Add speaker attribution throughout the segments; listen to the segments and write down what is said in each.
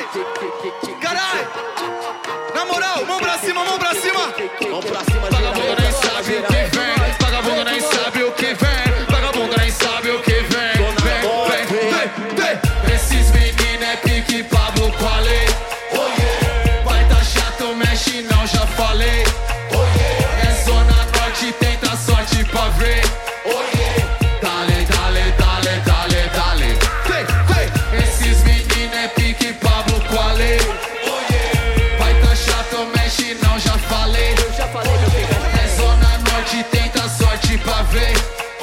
Speaker 1: Caralho! Na moral, mão pra cima, mão pra cima!
Speaker 2: Mão pra cima,
Speaker 1: vagabundo nem sabe o que vem. Vagabundo nem sabe o que vem. Vagabundo nem sabe o que vem. Vem. Esses meninos é pique Pablo com a lei. Vai tá chato, mexe não, já falei. É zona norte, tenta sorte pra ver. Dale, dale, dale, dale, dale. Esses meninos é pique Pablo com a lei. Vai tá chato, mexe não, já falei. É zona norte, tenta sorte pra ver.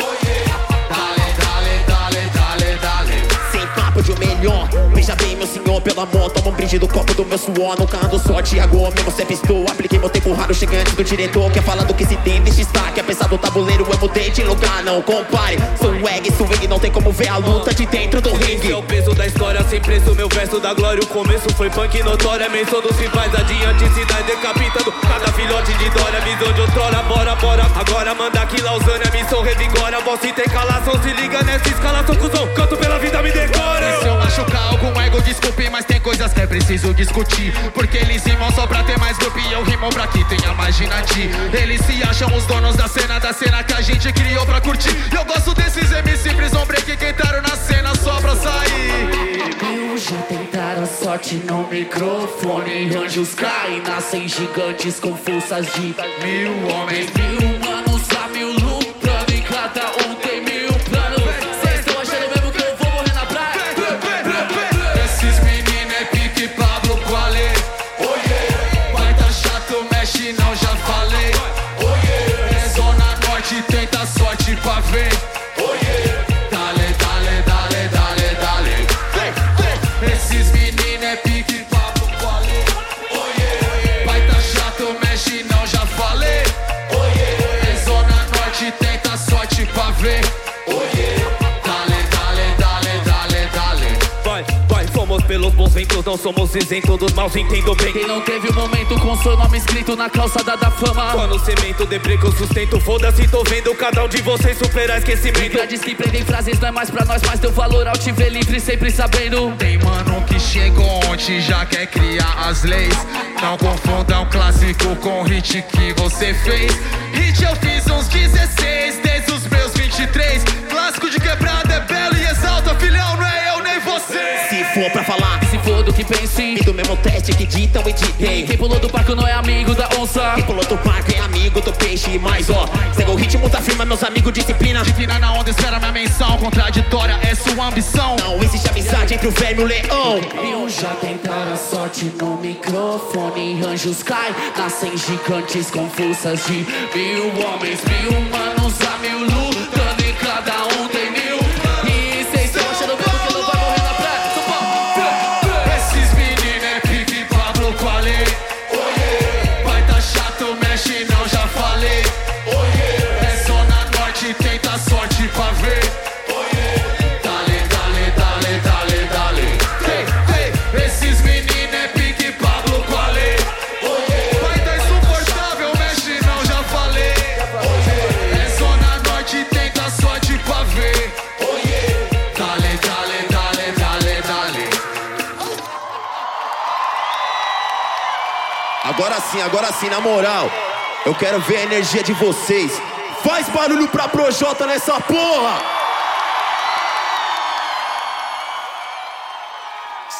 Speaker 1: Dale, dale, dale, dale, dale.
Speaker 2: sem papo de um melhor. Veja bem, meu senhor, pelo amor, toma um brinde do copo do meu suor. No carro do sorte, agora mesmo cê pistou. Apliquei meu tempo raro, chegante do diretor. Quer falar do que se tem, deixa estar. Que apesar do tabuleiro, eu mudei de lugar, não compare. Swag, não tem como ver a luta de dentro do ringue.
Speaker 3: Esse é o peso da história, sem preço, meu verso da glória. O começo foi punk notória, menção dos rivais adiante, cidade decapitando cada filhote de Dória. Visão de outrora, bora, bora. Agora manda aqui Lausânia, missão revigora. Boss tem calação, se liga nessa escalação, cuzão. Canto pela vida, me decora.
Speaker 1: Se eu machucar algum ego, desculpe, mas tem coisas que é preciso discutir. Porque eles rimam só pra ter mais grupo e eu rimo pra que tenha mais ginati. Eles se acham os donos da cena que a gente criou pra curtir. E eu gosto desses MC prison break que entraram na cena só pra sair.
Speaker 4: Mil já tentaram sorte no microfone. Anjos caem, nascem gigantes com forças de
Speaker 1: 1000 homens,
Speaker 4: 1000 manos a 1000 lutando e cada um tem 1000 planos. Cês tão achando mesmo que eu vou morrer na praia?
Speaker 1: esses meninos é pique Pablo com a lei. Vai tá chato, mexe não, já falei. É zona norte, tenta sorte pra ver. Dale, dale, dale, dale, dale. Esses meninos é pique Pablo com a lei. Vai tá chato, mexe não, já falei. É zona norte, tenta sorte pra ver. Dale, dale, dale, dale, dale.
Speaker 3: Vai, fomos pelos bons ventos, não somos isentos dos maus, entendo bem.
Speaker 4: Quem não teve o momento com seu nome escrito na calçada da fama.
Speaker 3: Só no cimento, deprego o sustento. Foda-se, tô vendo cada um de vocês superar esquecimento.
Speaker 4: Grades que prendem frases não é mais pra nós, mas deu valor ao te ver livre, sempre sabendo.
Speaker 1: Tem mano que chegou ontem já quer criar as leis. Não confunda um clássico com hit que você fez. Hit eu fiz uns 16, desde os meus 23. Clássico de quebrada é belo e exalta, filhão, não é eu nem você.
Speaker 2: Se for pra falar,
Speaker 4: Se for do que penso em
Speaker 2: e do mesmo teste que ditam e ditei.
Speaker 4: quem pulou do barco não é amigo da onça.
Speaker 2: Quem pulou do parque é amigo do peixe. Mas ó, segue o ritmo da firma, meus amigos, disciplina.
Speaker 1: Disciplina na onda, espera minha menção. Contraditória é sua ambição.
Speaker 2: Não existe amizade entre o velho e o leão.
Speaker 4: Mil já tentaram a sorte no microfone. Anjos caem, nascem gigantes com forças de 1000 homens, 1000 manos a 1000 lutando e cada um tem 1000. E cês tão achando mesmo que não vai morrer na praia? São Paulo.
Speaker 1: Esses meninos é pique Pablo com a lei. Vai tá chato, mexe não, já falei. É zona norte, tenta sorte pra ver. Dale, dale, dale, dale, dale. Esses meninos é pique Pablo com a lei. Vai tá insuportável, mexe não, já falei. É zona norte, tenta sorte pra ver. Dale, dale, dale, dale, dale.
Speaker 2: Agora sim, na moral, eu quero ver a energia de vocês. Faz barulho pra Projota nessa porra!